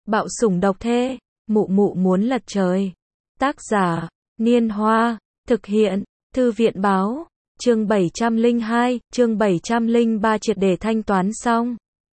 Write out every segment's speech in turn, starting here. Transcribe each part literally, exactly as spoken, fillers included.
Bạo sủng độc thê, mụ mụ muốn lật trời. Tác giả, Niên Hoa, thực hiện, Thư viện Báo, chương bảy trăm lẻ hai, chương bảy trăm lẻ ba triệt để thanh toán xong.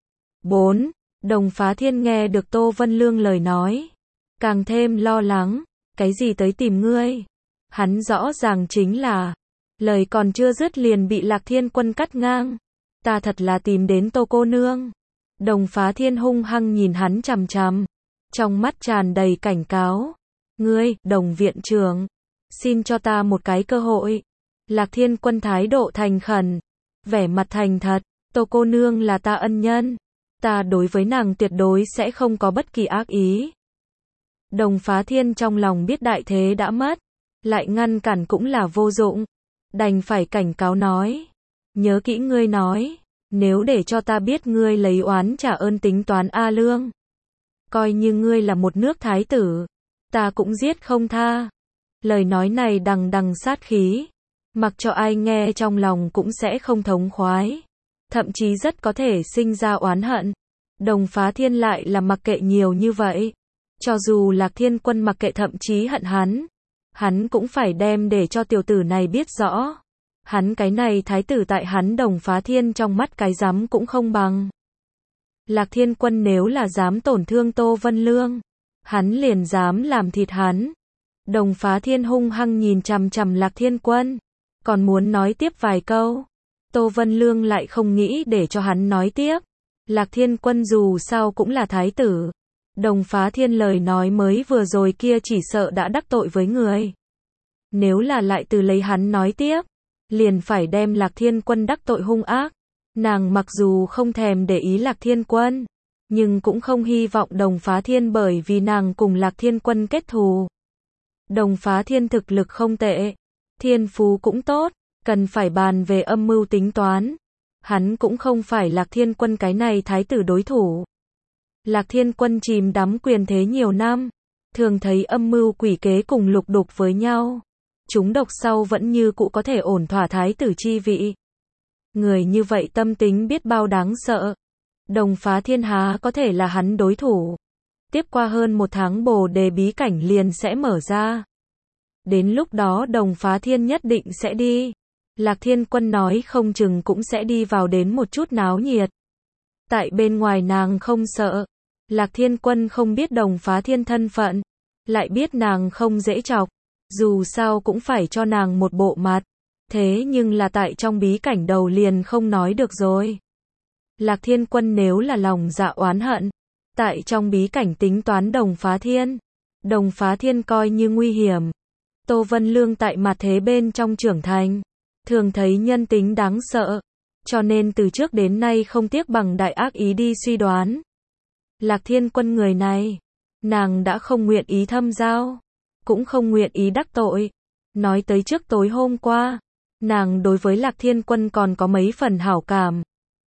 bốn. Đồng Phá Thiên nghe được Tô Vân Lương lời nói, càng thêm lo lắng, cái gì tới tìm ngươi? Hắn rõ ràng chính là, lời còn chưa dứt liền bị Lạc Thiên Quân cắt ngang. Ta thật là tìm đến Tô cô nương. Đồng Phá Thiên hung hăng nhìn hắn chằm chằm, trong mắt tràn đầy cảnh cáo. Ngươi, Đồng viện trưởng, xin cho ta một cái cơ hội. Lạc Thiên Quân thái độ thành khẩn, vẻ mặt thành thật. Tô cô nương là ta ân nhân, ta đối với nàng tuyệt đối sẽ không có bất kỳ ác ý. Đồng Phá Thiên trong lòng biết đại thế đã mất, lại ngăn cản cũng là vô dụng, đành phải cảnh cáo nói. Nhớ kỹ ngươi nói, nếu để cho ta biết ngươi lấy oán trả ơn tính toán A Lương, coi như ngươi là một nước thái tử, ta cũng giết không tha. Lời nói này đằng đằng sát khí, mặc cho ai nghe trong lòng cũng sẽ không thống khoái, thậm chí rất có thể sinh ra oán hận. Đồng Phá Thiên lại là mặc kệ nhiều như vậy, cho dù Lạc Thiên Quân mặc kệ thậm chí hận hắn, hắn cũng phải đem để cho tiểu tử này biết rõ, hắn cái này thái tử tại hắn Đồng Phá Thiên trong mắt cái dám cũng không bằng. Lạc Thiên Quân nếu là dám tổn thương Tô Vân Lương, hắn liền dám làm thịt hắn. Đồng Phá Thiên hung hăng nhìn chằm chằm Lạc Thiên Quân, còn muốn nói tiếp vài câu. Tô Vân Lương lại không nghĩ để cho hắn nói tiếp. Lạc Thiên Quân dù sao cũng là thái tử. Đồng Phá Thiên lời nói mới vừa rồi kia chỉ sợ đã đắc tội với người. Nếu là lại từ lấy hắn nói tiếp, liền phải đem Lạc Thiên Quân đắc tội hung ác. Nàng mặc dù không thèm để ý Lạc Thiên Quân, nhưng cũng không hy vọng Đồng Phá Thiên bởi vì nàng cùng Lạc Thiên Quân kết thù. Đồng Phá Thiên thực lực không tệ, thiên phú cũng tốt, cần phải bàn về âm mưu tính toán. Hắn cũng không phải Lạc Thiên Quân cái này thái tử đối thủ. Lạc Thiên Quân chìm đắm quyền thế nhiều năm, thường thấy âm mưu quỷ kế cùng lục đục với nhau. Chúng độc sau vẫn như cũ có thể ổn thỏa thái tử chi vị. Người như vậy tâm tính biết bao đáng sợ. Đồng Phá Thiên há có thể là hắn đối thủ. Tiếp qua hơn một tháng Bồ Đề bí cảnh liền sẽ mở ra. Đến lúc đó Đồng Phá Thiên nhất định sẽ đi. Lạc Thiên Quân nói không chừng cũng sẽ đi vào đến một chút náo nhiệt. Tại bên ngoài nàng không sợ. Lạc Thiên Quân không biết Đồng Phá Thiên thân phận, lại biết nàng không dễ chọc. Dù sao cũng phải cho nàng một bộ mặt. Thế nhưng là tại trong bí cảnh đầu liền không nói được rồi. Lạc Thiên Quân nếu là lòng dạ oán hận, tại trong bí cảnh tính toán Đồng Phá Thiên, Đồng Phá Thiên coi như nguy hiểm. Tô Vân Lương tại mặt thế bên trong trưởng thành, thường thấy nhân tính đáng sợ, cho nên từ trước đến nay không tiếc bằng đại ác ý đi suy đoán. Lạc Thiên Quân người này, nàng đã không nguyện ý thâm giao, cũng không nguyện ý đắc tội. Nói tới trước tối hôm qua, nàng đối với Lạc Thiên Quân còn có mấy phần hảo cảm.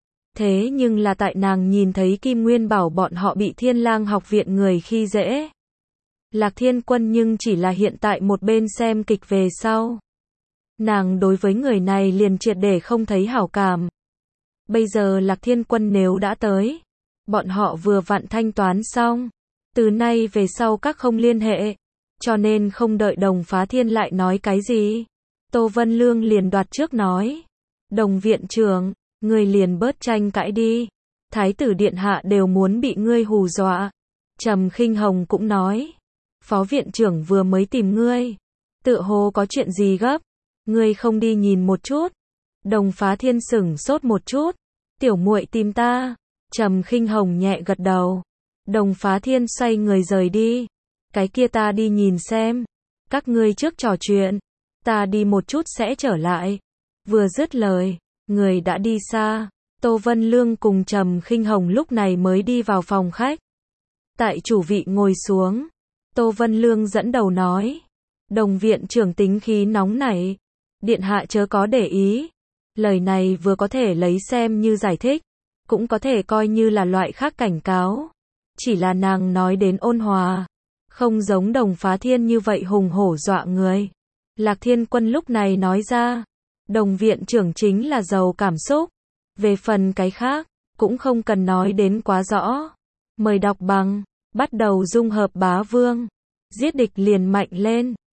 Thế nhưng là tại nàng nhìn thấy Kim Nguyên Bảo bọn họ bị Thiên Lang học viện người khi dễ, Lạc Thiên Quân nhưng chỉ là hiện tại một bên xem kịch về sau. Nàng đối với người này liền triệt để không thấy hảo cảm. Bây giờ Lạc Thiên Quân nếu đã tới, bọn họ vừa vặn thanh toán xong, từ nay về sau các không liên hệ, cho nên không đợi Đồng Phá Thiên lại nói cái gì, Tô Vân Lương liền đoạt trước nói. Đồng viện trưởng, ngươi liền bớt tranh cãi đi, thái tử điện hạ đều muốn bị ngươi hù dọa. Trầm Khinh Hồng cũng nói, phó viện trưởng vừa mới tìm ngươi, tựa hồ có chuyện gì gấp, ngươi không đi nhìn một chút. Đồng Phá Thiên sửng sốt một chút, tiểu muội tìm ta. Trầm Khinh Hồng nhẹ gật đầu. Đồng Phá Thiên xoay người rời đi. Cái kia ta đi nhìn xem, các ngươi trước trò chuyện, ta đi một chút sẽ trở lại. Vừa dứt lời, người đã đi xa. Tô Vân Lương cùng Trầm Khinh Hồng lúc này mới đi vào phòng khách. Tại chủ vị ngồi xuống, Tô Vân Lương dẫn đầu nói, Đồng viện trưởng tính khí nóng nảy, điện hạ chớ có để ý. Lời này vừa có thể lấy xem như giải thích, cũng có thể coi như là loại khác cảnh cáo. Chỉ là nàng nói đến ôn hòa, không giống Đồng Phá Thiên như vậy hùng hổ dọa người. Lạc Thiên Quân lúc này nói ra, Đồng viện trưởng chính là giàu cảm xúc. Về phần cái khác, cũng không cần nói đến quá rõ. Mời đọc bằng bắt đầu dung hợp bá vương. Giết địch liền mạnh lên.